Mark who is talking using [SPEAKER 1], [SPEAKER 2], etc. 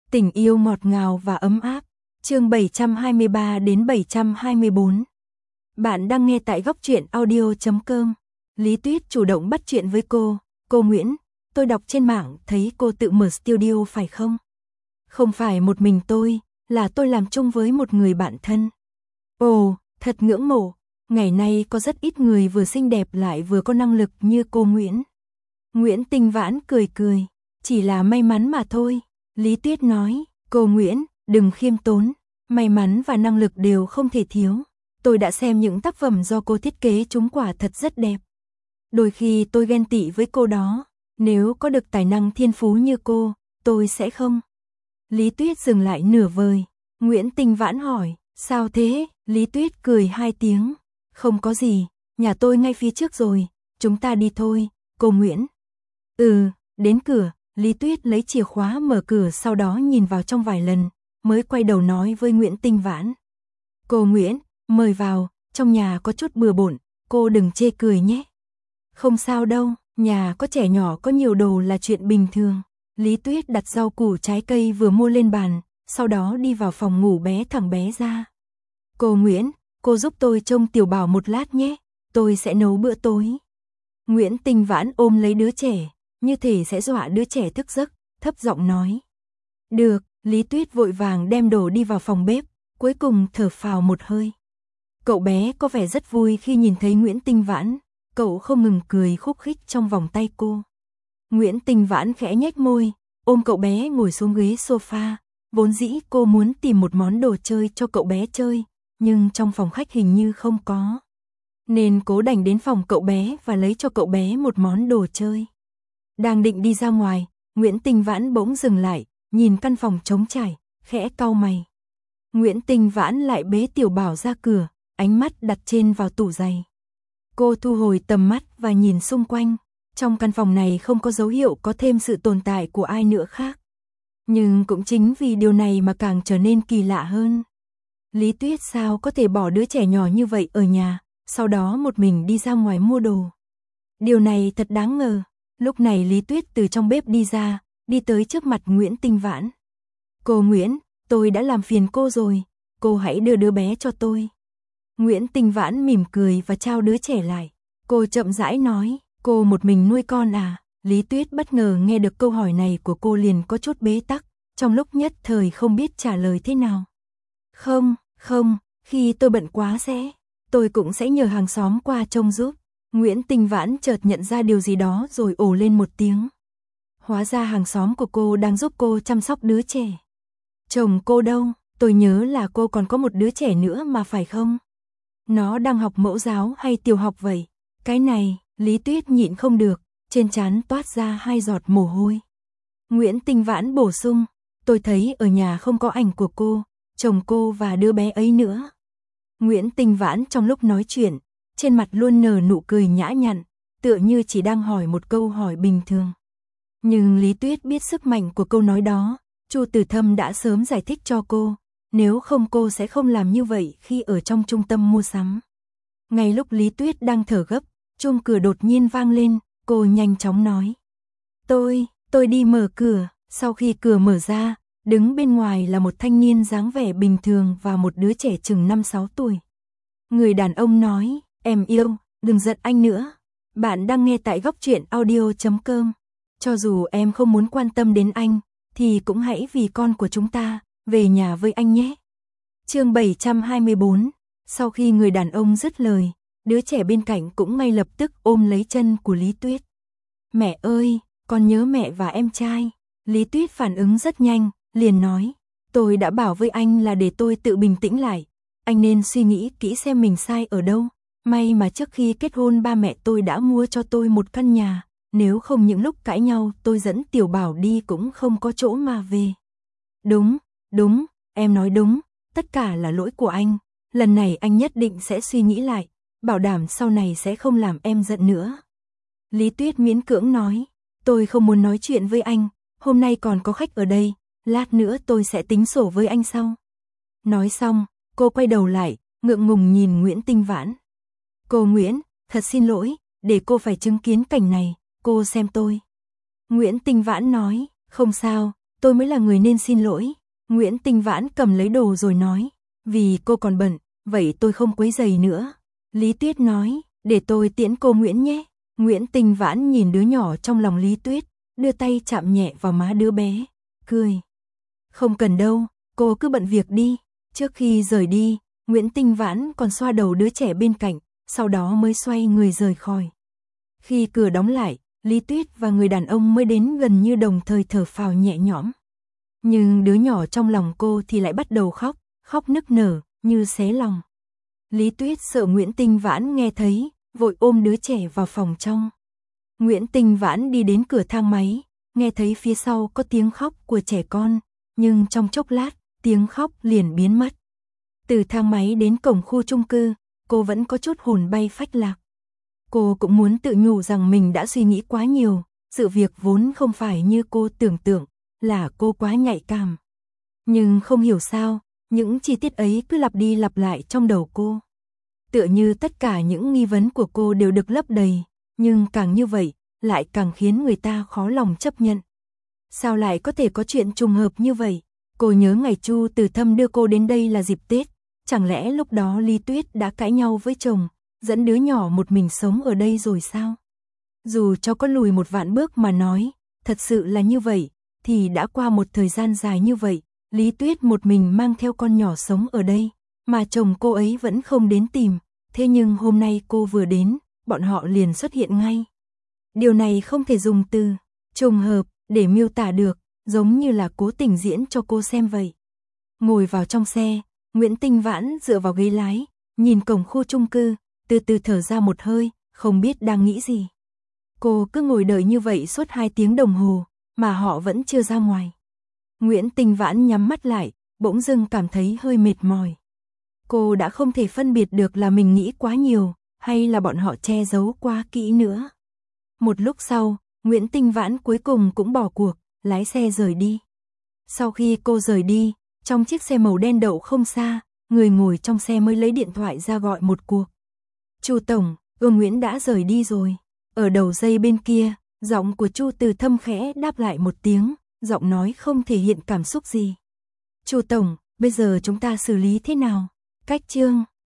[SPEAKER 1] Tình yêu ngọt ngào và ấm áp. Chương 723 đến 724. Bạn đang nghe tại góc truyện audio.com. Lý Tuyết chủ động bắt chuyện với cô. Cô Nguyễn, tôi đọc trên mạng thấy cô tự mở studio phải không? Không phải một mình tôi, là tôi làm chung với một người bạn thân. Ồ, thật ngưỡng mộ. Ngày nay có rất ít người vừa xinh đẹp lại vừa có năng lực như cô Nguyễn. Nguyễn Tinh Vãn cười cười. Chỉ là may mắn mà thôi. Lý Tuyết nói, cô Nguyễn, đừng khiêm tốn. May mắn và năng lực đều không thể thiếu. Tôi đã xem những tác phẩm do cô thiết kế, chúng quả thật rất đẹp. Đôi khi tôi ghen tị với cô đó. Nếu có được tài năng thiên phú như cô, tôi sẽ không. Lý Tuyết dừng lại nửa vời. Nguyễn Tinh Vãn hỏi, sao thế? Lý Tuyết cười hai tiếng. Không có gì, nhà tôi ngay phía trước rồi, chúng ta đi thôi, cô Nguyễn. Đến cửa, Lý Tuyết lấy chìa khóa mở cửa, sau đó nhìn vào trong vài lần, mới quay đầu nói với Nguyễn Tinh Vãn. Cô Nguyễn, mời vào, trong nhà có chút bừa bộn, cô đừng chê cười nhé. Không sao đâu, nhà có trẻ nhỏ có nhiều đồ là chuyện bình thường. Lý Tuyết đặt rau củ trái cây vừa mua lên bàn, sau đó đi vào phòng ngủ bé thẳng bé ra. Cô Nguyễn, cô giúp tôi trông Tiểu Bảo một lát nhé, tôi sẽ nấu bữa tối. Nguyễn Tinh Vãn ôm lấy đứa trẻ, như thể sẽ dọa đứa trẻ thức giấc, thấp giọng nói. Được, Lý Tuyết vội vàng đem đồ đi vào phòng bếp, cuối cùng thở phào một hơi. Cậu bé có vẻ rất vui khi nhìn thấy Nguyễn Tinh Vãn, cậu không ngừng cười khúc khích trong vòng tay cô. Nguyễn Tinh Vãn khẽ nhếch môi, ôm cậu bé ngồi xuống ghế sofa, vốn dĩ cô muốn tìm một món đồ chơi cho cậu bé chơi, nhưng trong phòng khách hình như không có. Nên cố đành đến phòng cậu bé và lấy cho cậu bé một món đồ chơi. Đang định đi ra ngoài, Nguyễn Tinh Vãn bỗng dừng lại, nhìn căn phòng trống trải, khẽ cau mày. Nguyễn Tinh Vãn lại bế Tiểu Bảo ra cửa, ánh mắt đặt trên vào tủ giày. Cô thu hồi tầm mắt và nhìn xung quanh, trong căn phòng này không có dấu hiệu có thêm sự tồn tại của ai nữa khác. Nhưng cũng chính vì điều này mà càng trở nên kỳ lạ hơn. Lý Tuyết sao có thể bỏ đứa trẻ nhỏ như vậy ở nhà, sau đó một mình đi ra ngoài mua đồ. Điều này thật đáng ngờ. Lúc này Lý Tuyết từ trong bếp đi ra, đi tới trước mặt Nguyễn Tinh Vãn. Cô Nguyễn, tôi đã làm phiền cô rồi, cô hãy đưa đứa bé cho tôi. Nguyễn Tinh Vãn mỉm cười và trao đứa trẻ lại. Cô chậm rãi nói, cô một mình nuôi con à? Lý Tuyết bất ngờ nghe được câu hỏi này của cô liền có chút bế tắc, trong lúc nhất thời không biết trả lời thế nào. Không, khi tôi bận quá tôi cũng sẽ nhờ hàng xóm qua trông giúp. Nguyễn Tinh Vãn chợt nhận ra điều gì đó rồi ồ lên một tiếng. Hóa ra hàng xóm của cô đang giúp cô chăm sóc đứa trẻ. Chồng cô đâu? Tôi nhớ là cô còn có một đứa trẻ nữa mà phải không? Nó đang học mẫu giáo hay tiểu học vậy? Cái này, Lý Tuyết nhịn không được, trên trán toát ra 2 giọt mồ hôi. Nguyễn Tinh Vãn bổ sung, tôi thấy ở nhà không có ảnh của cô, chồng cô và đứa bé ấy nữa. Nguyễn Tinh Vãn trong lúc nói chuyện, trên mặt luôn nở nụ cười nhã nhặn, tựa như chỉ đang hỏi một câu hỏi bình thường. Nhưng Lý Tuyết biết sức mạnh của câu nói đó, Chu Tử Thâm đã sớm giải thích cho cô, nếu không cô sẽ không làm như vậy khi ở trong trung tâm mua sắm. Ngay lúc Lý Tuyết đang thở gấp, chuông cửa đột nhiên vang lên, cô nhanh chóng nói. Tôi đi mở cửa, sau khi cửa mở ra, đứng bên ngoài là một thanh niên dáng vẻ bình thường và một đứa trẻ chừng 5-6 tuổi. Người đàn ông nói, em yêu, đừng giận anh nữa. Bạn đang nghe tại góc truyện audio.com. Cho dù em không muốn quan tâm đến anh, thì cũng hãy vì con của chúng ta, về nhà với anh nhé. Chương 724. Sau khi người đàn ông dứt lời, đứa trẻ bên cạnh cũng ngay lập tức ôm lấy chân của Lý Tuyết. Mẹ ơi, con nhớ mẹ và em trai. Lý Tuyết phản ứng rất nhanh, liền nói. Tôi đã bảo với anh là để tôi tự bình tĩnh lại. Anh nên suy nghĩ kỹ xem mình sai ở đâu. May mà trước khi kết hôn ba mẹ tôi đã mua cho tôi một căn nhà. Nếu không những lúc cãi nhau tôi dẫn Tiểu Bảo đi cũng không có chỗ mà về. Đúng, em nói đúng. Tất cả là lỗi của anh. Lần này anh nhất định sẽ suy nghĩ lại. Bảo đảm sau này sẽ không làm em giận nữa. Lý Tuyết miễn cưỡng nói. Tôi không muốn nói chuyện với anh. Hôm nay còn có khách ở đây. Lát nữa tôi sẽ tính sổ với anh sau. Nói xong, cô quay đầu lại, ngượng ngùng nhìn Nguyễn Tinh Vãn. Cô Nguyễn, thật xin lỗi, để cô phải chứng kiến cảnh này, cô xem tôi. Nguyễn Tinh Vãn nói, không sao, tôi mới là người nên xin lỗi. Nguyễn Tinh Vãn cầm lấy đồ rồi nói, vì cô còn bận, vậy tôi không quấy rầy nữa. Lý Tuyết nói, để tôi tiễn cô Nguyễn nhé. Nguyễn Tinh Vãn nhìn đứa nhỏ trong lòng Lý Tuyết, đưa tay chạm nhẹ vào má đứa bé, cười. Không cần đâu, cô cứ bận việc đi. Trước khi rời đi, Nguyễn Tinh Vãn còn xoa đầu đứa trẻ bên cạnh, sau đó mới xoay người rời khỏi. Khi cửa đóng lại, Lý Tuyết và người đàn ông mới đến gần như đồng thời thở phào nhẹ nhõm. Nhưng đứa nhỏ trong lòng cô thì lại bắt đầu khóc, khóc nức nở, như xé lòng. Lý Tuyết sợ Nguyễn Tinh Vãn nghe thấy, vội ôm đứa trẻ vào phòng trong. Nguyễn Tinh Vãn đi đến cửa thang máy, nghe thấy phía sau có tiếng khóc của trẻ con, nhưng trong chốc lát, tiếng khóc liền biến mất. Từ thang máy đến cổng khu chung cư, cô vẫn có chút hồn bay phách lạc. Cô cũng muốn tự nhủ rằng mình đã suy nghĩ quá nhiều, sự việc vốn không phải như cô tưởng tượng, là cô quá nhạy cảm. Nhưng không hiểu sao, những chi tiết ấy cứ lặp đi lặp lại trong đầu cô. Tựa như tất cả những nghi vấn của cô đều được lấp đầy, nhưng càng như vậy, lại càng khiến người ta khó lòng chấp nhận. Sao lại có thể có chuyện trùng hợp như vậy? Cô nhớ ngày Chu Từ Thâm đưa cô đến đây là dịp Tết, chẳng lẽ lúc đó Lý Tuyết đã cãi nhau với chồng, dẫn đứa nhỏ một mình sống ở đây rồi sao? Dù cho có lùi một vạn bước mà nói, thật sự là như vậy, thì đã qua một thời gian dài như vậy, Lý Tuyết một mình mang theo con nhỏ sống ở đây, mà chồng cô ấy vẫn không đến tìm, thế nhưng hôm nay cô vừa đến, bọn họ liền xuất hiện ngay. Điều này không thể dùng từ trùng hợp để miêu tả được, giống như là cố tình diễn cho cô xem vậy. Ngồi vào trong xe, Nguyễn Tinh Vãn dựa vào ghế lái, nhìn cổng khu chung cư, từ từ thở ra một hơi, không biết đang nghĩ gì. Cô cứ ngồi đợi như vậy suốt 2 tiếng đồng hồ, mà họ vẫn chưa ra ngoài. Nguyễn Tinh Vãn nhắm mắt lại, bỗng dưng cảm thấy hơi mệt mỏi. Cô đã không thể phân biệt được là mình nghĩ quá nhiều, hay là bọn họ che giấu quá kỹ nữa. Một lúc sau, Nguyễn Tinh Vãn cuối cùng cũng bỏ cuộc, lái xe rời đi. Sau khi cô rời đi, trong chiếc xe màu đen đậu không xa, người ngồi trong xe mới lấy điện thoại ra gọi một cuộc. Chu tổng, Nguyễn đã rời đi rồi. Ở đầu dây bên kia, giọng của Chu Từ Thâm khẽ đáp lại một tiếng, giọng nói không thể hiện cảm xúc gì. Chu tổng, bây giờ chúng ta xử lý thế nào? Cách chương